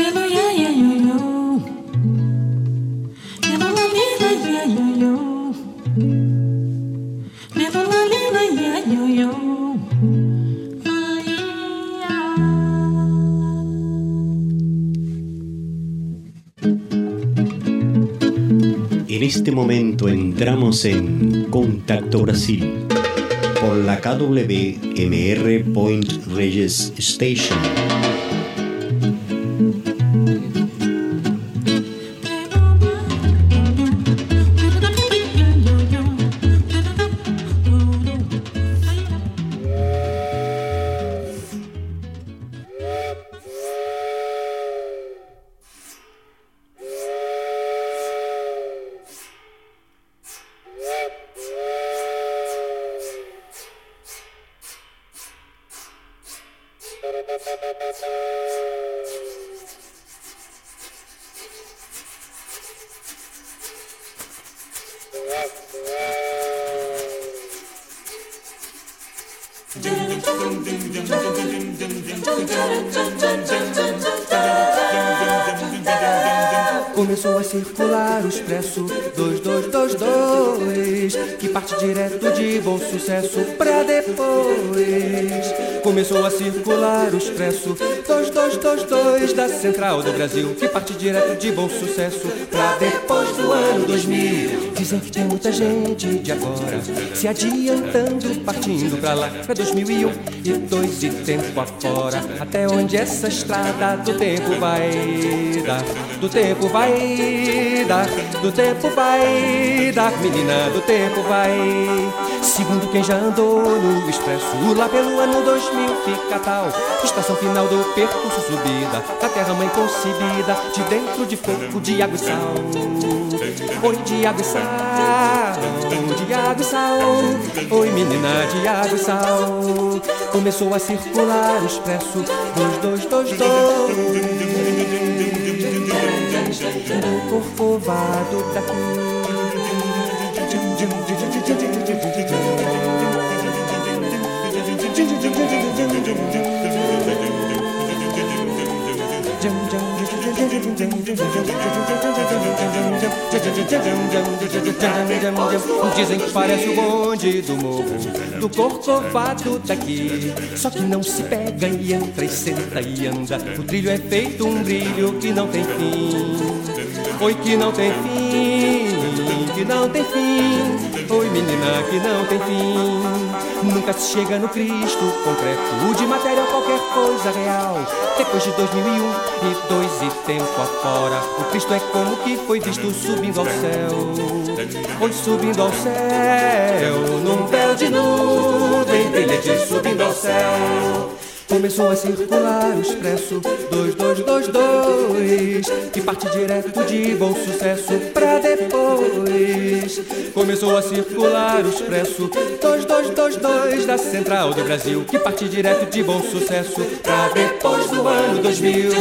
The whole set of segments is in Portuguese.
En este momento entramos en Contacto Brasil por la KWMR Point Reyes Station. Começou a circular o Expresso 2222, que parte direto de Bom Sucesso pra depois. Começou a circular o Expresso 2222 da Central do Brasil, que parte direto de Bom Sucesso pra depois do ano 2000. Dizem que tem muita gente de agora se adiantando, partindo pra lá, pra 2001 e 2 e tempo afora. Até onde essa estrada do tempo vai dar, do tempo vai dar, do tempo vai dar, menina, do tempo vai. Segundo quem já andou no Expresso, lá pelo ano 2000 fica tal estação final do percurso, subida da terra-mãe concebida, de dentro de fogo, de água e sal. Oi, de água e sal, de água e sal. Oi, menina, de água e sal. Começou a circular o Expresso 2222 do Corcovado daqui. Dizem que parece o bonde do morro do Corcovado daqui, só que não se pega e entra e senta e anda. O trilho é feito um brilho que não tem fim. Oi, que não tem fim, que não tem fim. Oi, menina, que não tem fim. Nunca se chega no Cristo concreto, de matéria ou qualquer coisa real. Depois de 2001 e 2 e tempo afora, o Cristo é como que foi visto subindo ao céu. Foi subindo ao céu, num véu de nuvem brilhante, subindo ao céu. Começou a circular o Expresso 2222, que parte direto de Bom Sucesso pra depois. Começou a circular o Expresso 2222 da Central do Brasil, que parte direto de Bom Sucesso pra depois do ano 2000.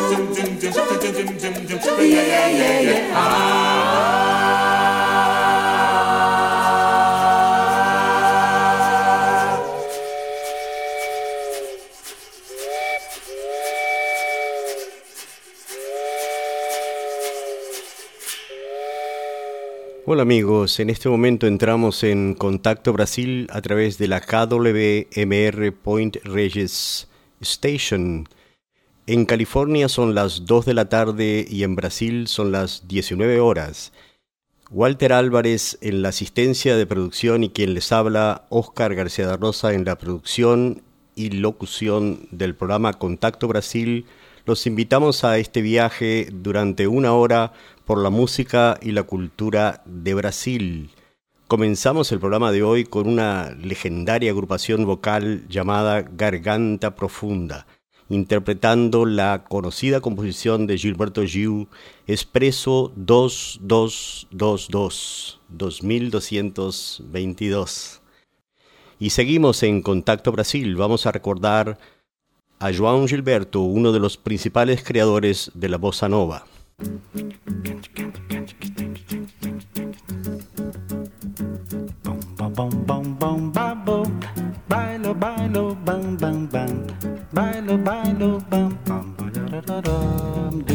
Hola amigos, en este momento entramos en Contacto Brasil a través de la KWMR Point Reyes Station. En California son las 2 de la tarde y en Brasil son las 19 horas. Walter Álvarez en la asistencia de producción y quien les habla, Óscar García da Rosa en la producción y locución del programa Contacto Brasil. Los invitamos a este viaje durante una hora por la música y la cultura de Brasil. Comenzamos el programa de hoy con una legendaria agrupación vocal llamada Garganta Profunda, interpretando la conocida composición de Gilberto Gil, Expresso 2222, 2222. Y seguimos en Contacto Brasil. Vamos a recordar a João Gilberto, uno de los principales creadores de la bossa nova. Bailo, bailo, bam, bam, bam. Bailo, bailo, bam, bam, ba-da-da-da-dum.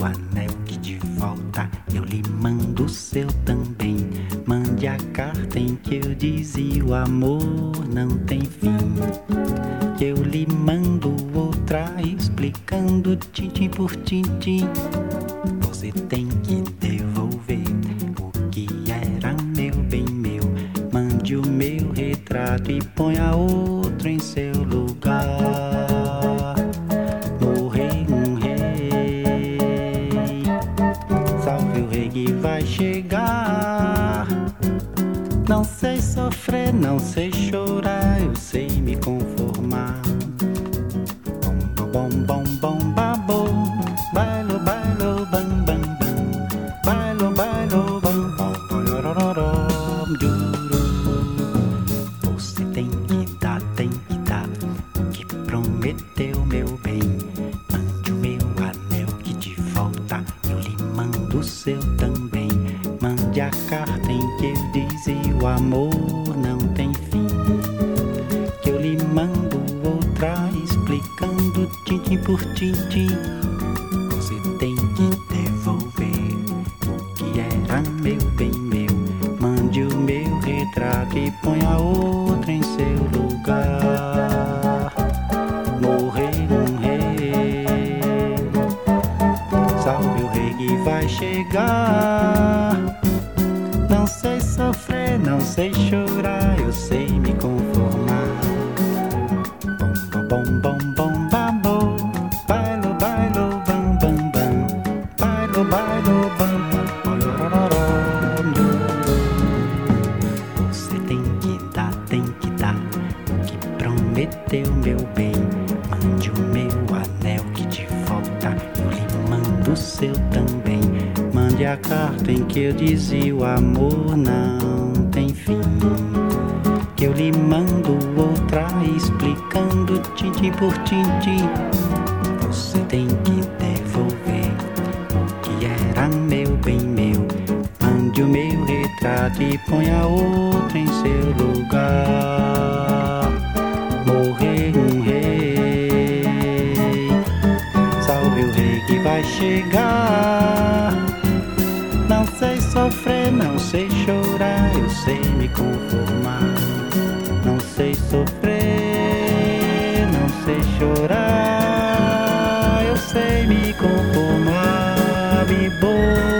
anel que de volta eu lhe mando o seu também. Mande a carta em que eu dizia o amor não tem fim. Que eu lhe mando outra explicando tintim por tintim. Você tem que devolver o que era meu, bem meu. Mande o meu retrato e ponha outro em seu lugar. Morrei um rei, salve o rei que vai chegar. Não sei sofrer, não sei chorar, eu sei me conformar. Bom, bom, bom, bom, babo, bailo, bailo, bam, bam, bam, bailo, bailo, bam, bam, bam, duro. Você tem que dar o que prometeu, meu bem. Mande o meu anel que de volta eu lhe mando o seu também. Mande a carta em que eu dizia o amor não tem fim. Que eu lhe mando outra explicando tintim por tintim. Você tem que devolver o que era meu, bem meu. Mande o meu retrato e ponha outro em seu lugar. Morrei um rei, salve o rei que vai chegar. Não sei sofrer, não sei chorar, eu sei me conformar. Bom, bom, bom, bom, babo, bailo, bailo, bam, bam, bam, bailo, bailo, bam, bam, bam. Você tem que dar o que prometeu, meu bem. Mande o meu anel que de volta eu lhe mando o seu também. Mande a carta em que eu dizia o amor não tem fim. Que eu lhe mando outra explicando tintim por tintim. Você tem que devolver o que era meu, bem meu. Mande o meu retrato e ponha outro em seu lugar. Morrei um rei, salve o rei que vai chegar. Não sei sofrer, não sei chorar, eu sei me conformar. Não sei sofrer, não sei chorar, eu sei me conformar, bibô.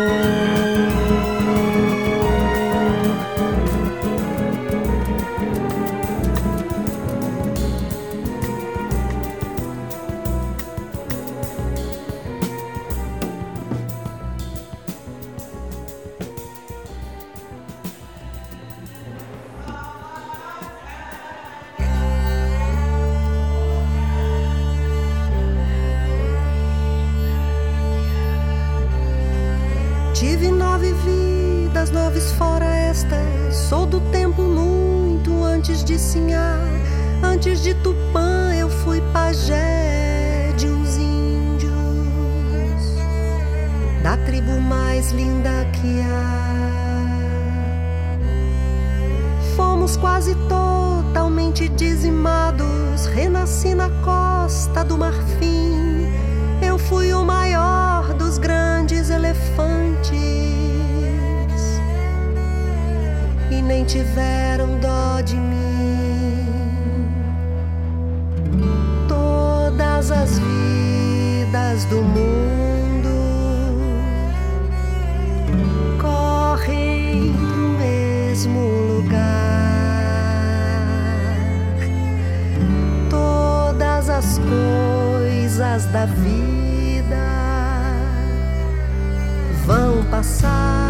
Tive 9 vidas, 9 fora estas. Sou do tempo muito antes de Sinhá. Antes de Tupã eu fui pajé de uns índios, da tribo mais linda que há. Fomos quase totalmente dizimados. Renasci na costa do Marfim. Eu fui o maior dos grandes elefantes e nem tiveram dó de mim. Todas as vidas do mundo correm pro mesmo lugar. Todas as coisas da vida vão passar.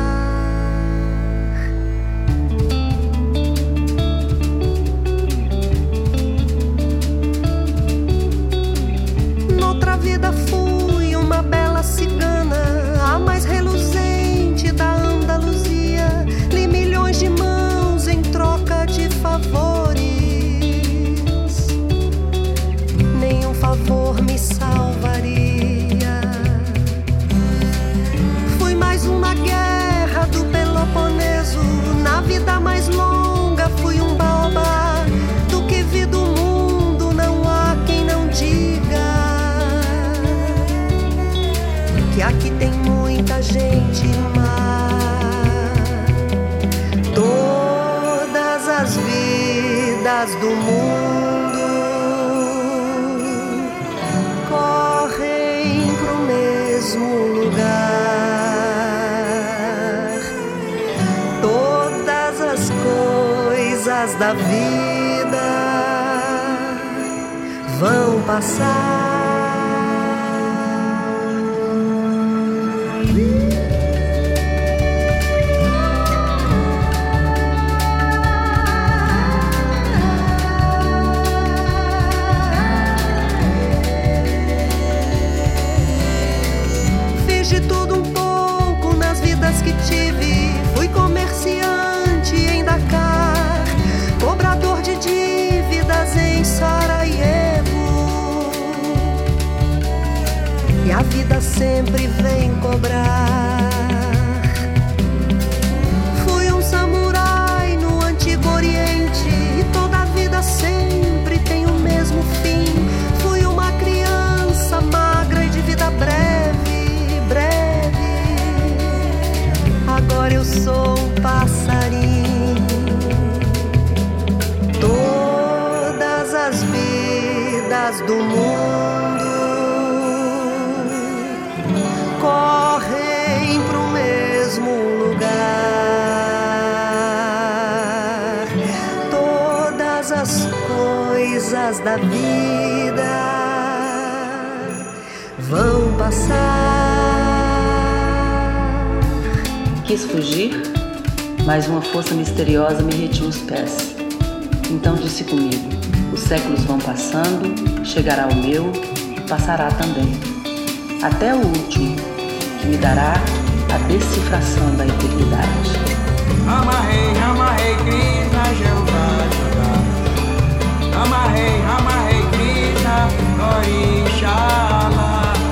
Noutra vida fui uma bela cigana, a mais reluzente da Andaluzia. Li milhões de mãos em troca de favores. Nenhum favor me salvaria. Fui mais uma guerra que aqui tem muita gente e mar. Todas as vidas do mundo correm pro mesmo lugar. Todas as coisas da vida vão passar. Fiz de tudo um pouco nas vidas que tive. Fui comerciante em Dakar, cobrador de dívidas em Sarajevo. E a vida sempre vem cobrar. Fui um samurai no Antigo Oriente e toda a vida sempre tem o mesmo fim. Fui uma criança magra e de vida breve, breve. Agora eu sou um passarinho. Todas as vidas do mundo correm pro mesmo lugar. Todas as coisas da vida vão passar. Quis fugir, mas uma força misteriosa me retinha os pés. Então disse comigo: os séculos vão passando, chegará o meu, passará também. Até o último, que me dará a decifração da eternidade. Amarrei, amarrei, Krishna, Jeová, Jeová. Amarrei, amarrei, Krishna, Orishala.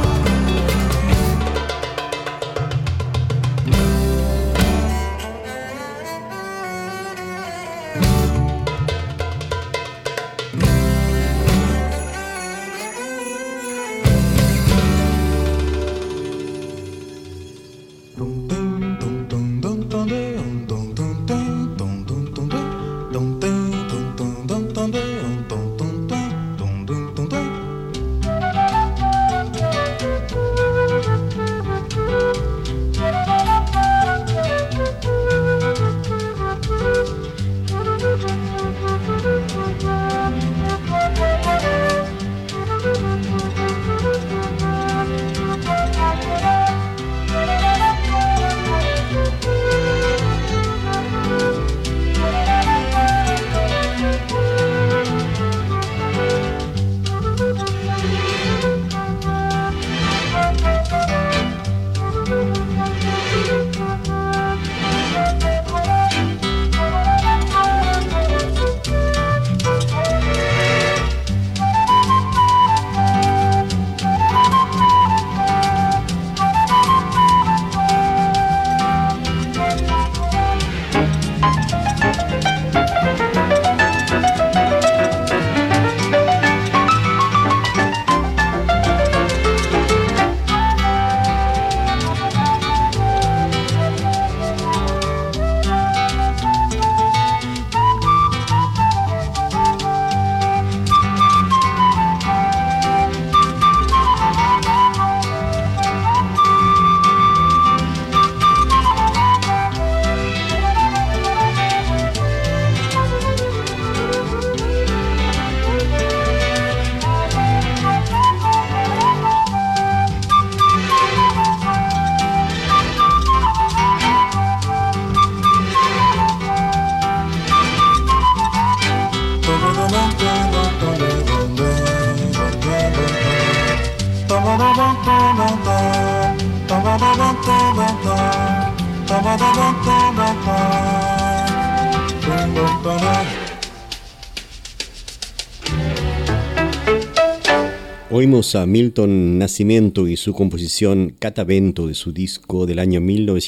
Oímos a Milton Nascimento y su composición Catavento de su disco del año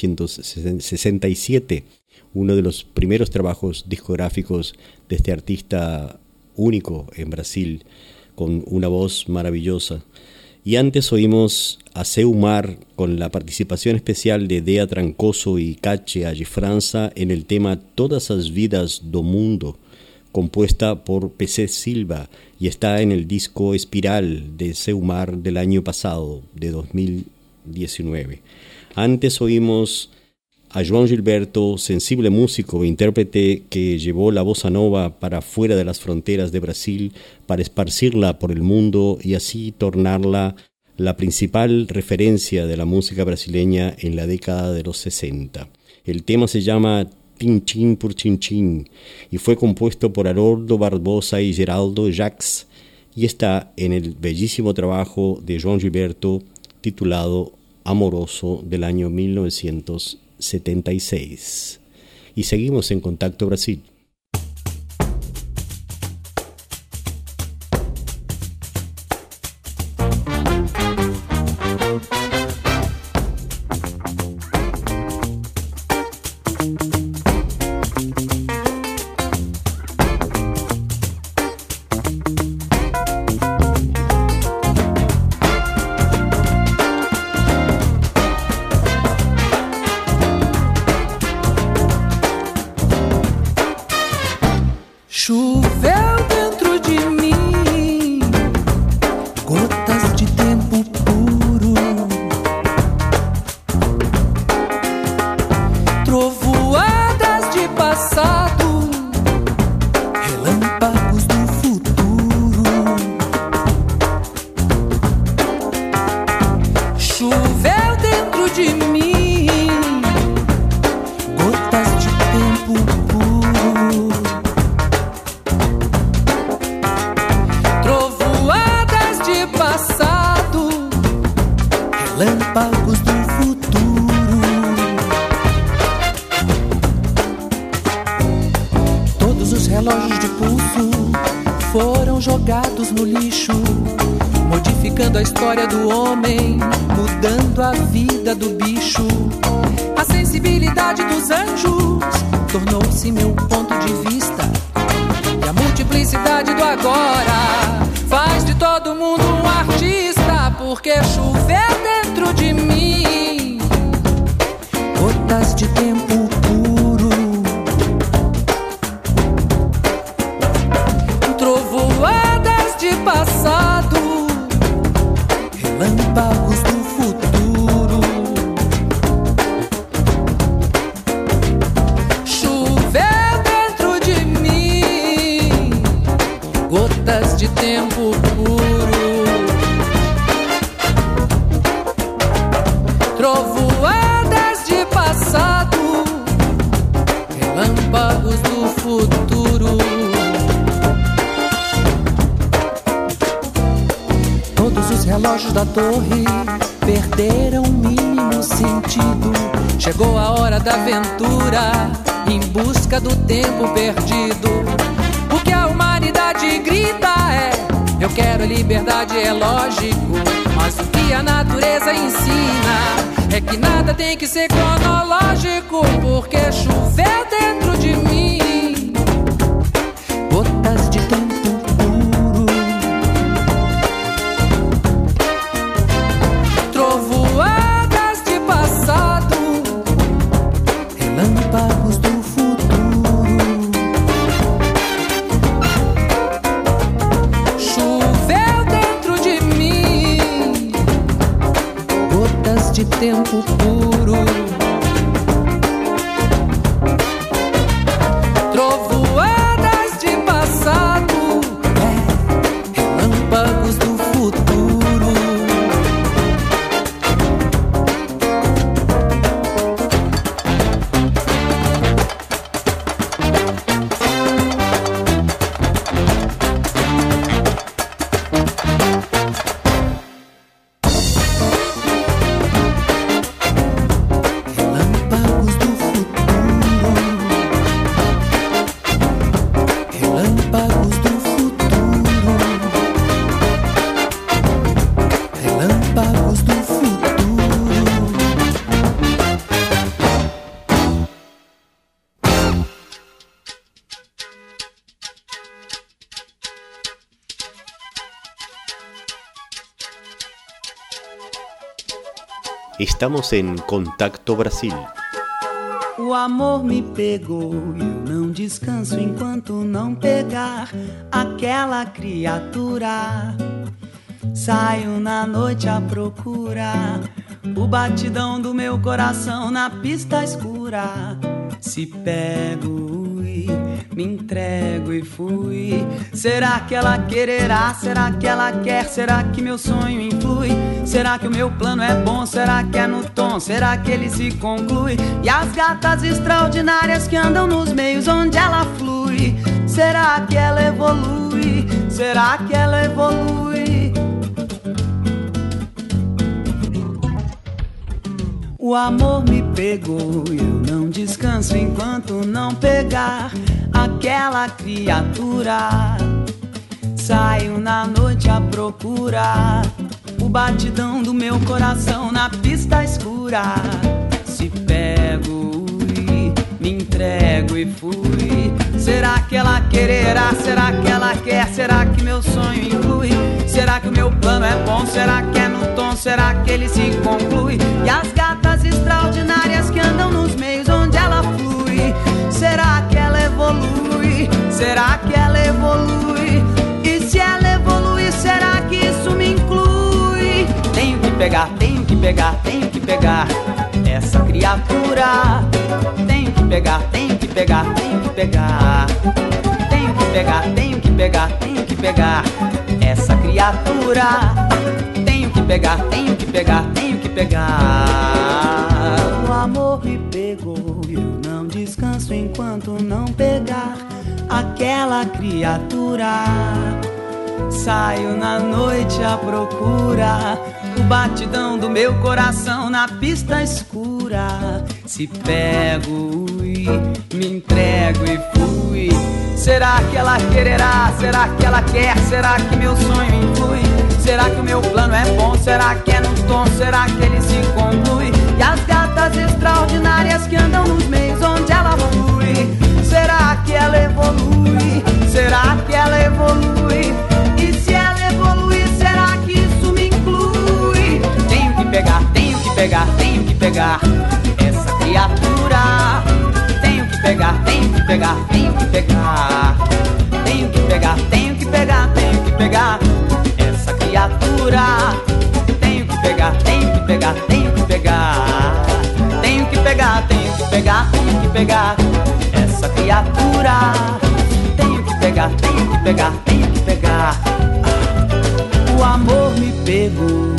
1967, uno de los primeros trabajos discográficos de este artista único en Brasil, con una voz maravillosa. Y antes oímos a Seumar con la participación especial de Dea Trancoso y Cache Agifranza en el tema Todas as Vidas do Mundo, compuesta por PC Silva, y está en el disco Espiral de Seumar del año pasado, de 2019. Antes oímos a João Gilberto, sensible músico e intérprete que llevó la bossa nova para fuera de las fronteras de Brasil para esparcirla por el mundo y así tornarla la principal referencia de la música brasileña en la década de los 60. El tema se llama Tintim por Tintim y fue compuesto por Haroldo Barbosa y Geraldo Jacques y está en el bellísimo trabajo de João Gilberto titulado Amoroso del año 1976. Y seguimos en Contacto Brasil. Estamos en Contacto Brasil. O amor me pegou e eu não descanso enquanto não pegar aquela criatura. Saio na noite à procura, o batidão do meu coração na pista escura. Se pego e me entrego e fui. Será que ela quererá? Será que ela quer? Será que meu sonho influi? Será que o meu plano é bom? Será que é no tom? Será que ele se conclui? E as gatas extraordinárias que andam nos meios onde ela flui, será que ela evolui? Será que ela evolui? O amor me pegou e eu não descanso enquanto não pegar aquela criatura. Saio na noite à procura, o batidão do meu coração na pista escura. Se pego e me entrego e fui. Será que ela quererá? Será que ela quer? Será que meu sonho inclui? Será que o meu plano é bom? Será que é no tom? Será que ele se conclui? E as gatas extraordinárias que andam nos meios onde ela flui, será que ela evolui? Será que ela evolui? E se ela evolui, será que isso me inclui? Tenho que pegar, tenho que pegar, tenho que pegar essa criatura. Tenho que pegar, tenho que pegar, tenho que pegar. Tenho que pegar, tenho que pegar, tenho que pegar essa criatura. Tenho que pegar, tenho que pegar, tenho que pegar. O amor me pegou e eu não descanso enquanto não pegar aquela criatura. Saio na noite à procura, o batidão do meu coração na pista escura. Se pego e me entrego e fui. Será que ela quererá? Será que ela quer? Será que meu sonho influi? Será que o meu plano é bom? Será que é no tom? Será que ele se conclui? E as gatas extraordinárias que andam nos meios onde ela flui, será que ela evolui? Será que ela evolui? E se ela evoluir, será que isso me inclui? Tenho que pegar, tenho que pegar, tenho que pegar essa criatura. Tenho que pegar, tenho que pegar, tenho que pegar. Tenho que pegar, tenho que pegar, tenho que pegar essa criatura. Tenho que pegar, tenho que pegar, tenho que pegar. Tenho que pegar, tenho que pegar, tenho que pegar essa criatura. Tenho que pegar, tenho que pegar, tenho que pegar. O amor me pegou.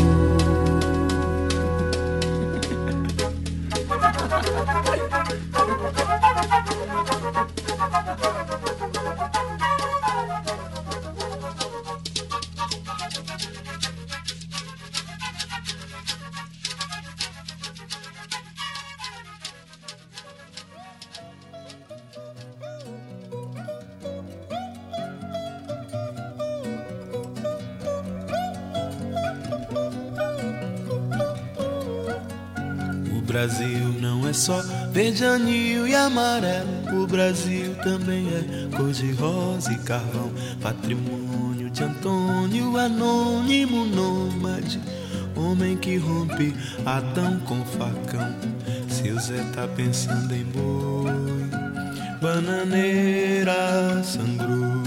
O Brasil não é só verde, anil e amarelo. O Brasil também é cor de rosa e carvão. Patrimônio de Antônio, anônimo nômade, homem que rompe Adão com facão. Seu Zé tá pensando em boi, bananeira sangrou.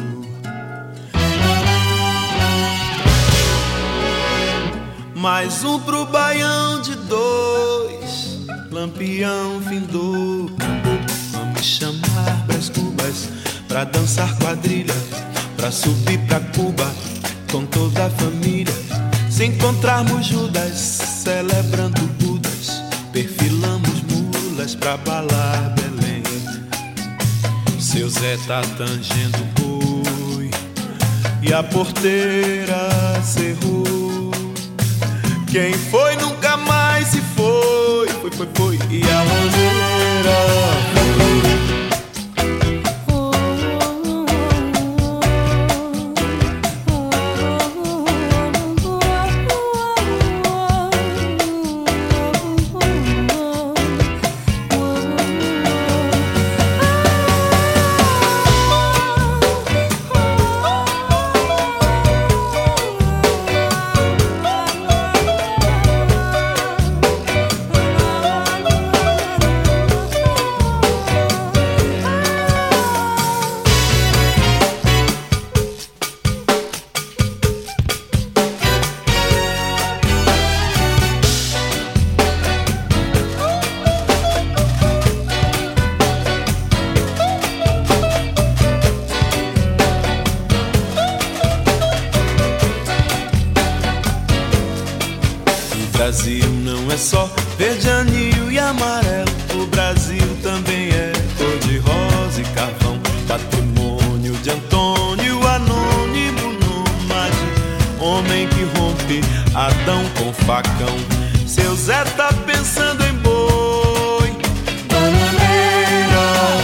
Mais um pro baião de dois, Lampião findou. Vamos chamar pras cubas pra dançar quadrilha, pra subir pra Cuba com toda a família. Se encontrarmos Judas celebrando Budas, perfilamos mulas pra balar Belém. Seu Zé tá tangendo boi e a porteira cerrou. Quem foi nunca mais se foi, foi, e a roseira foi. verde, anil e amarelo. O Brasil também é cor de rosa e carvão, patrimônio de Antônio, anônimo nômade, homem que rompe Adão com facão. Seu Zé tá pensando em boi, bananeira,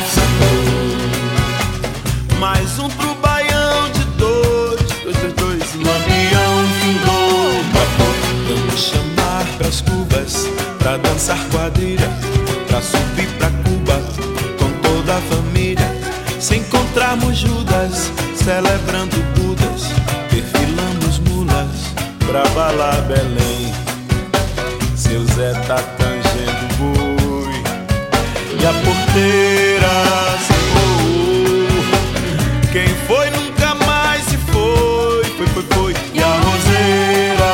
mais um pro baião de dois, Lampião findou. Vamos chamar pras cubas, pra dançar quadrilha, pra subir pra Cuba com toda a família. Se encontrarmos Judas, celebrando Budas, perfilamos mulas pra balar Belém. Seu Zé tá tangendo boi e a porteira se foi. Quem foi nunca mais se foi, foi. E a roseira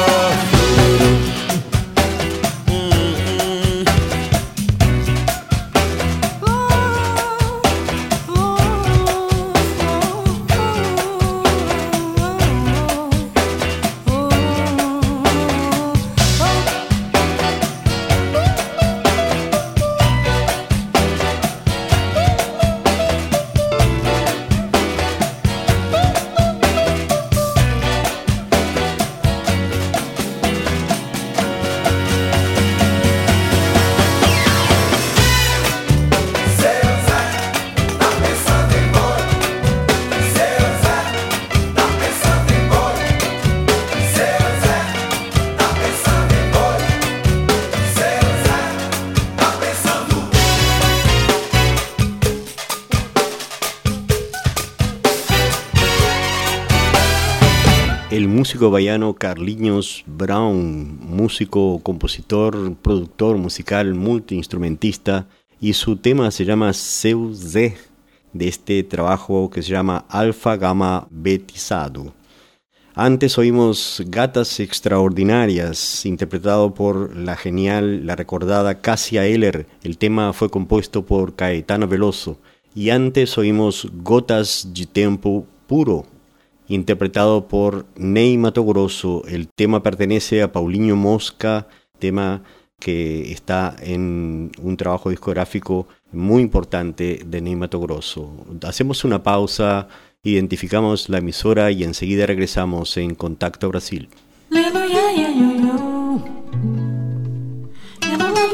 el músico baiano Carlinhos Brown, músico, compositor, productor musical, multiinstrumentista, y su tema se llama Seu Zé, de este trabajo que se llama Alfa Gamma Betizado. Antes oímos Gatas Extraordinarias, interpretado por la genial, la recordada Cássia Eller. El tema fue compuesto por Caetano Veloso. Y antes oímos Gotas de Tempo Puro, interpretado por Ney Matogrosso. El tema pertenece a Paulinho Mosca, tema que está en un trabajo discográfico muy importante de Ney Matogrosso. Hacemos una pausa, identificamos la emisora y enseguida regresamos en Contacto Brasil.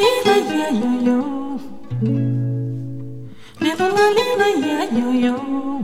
Yo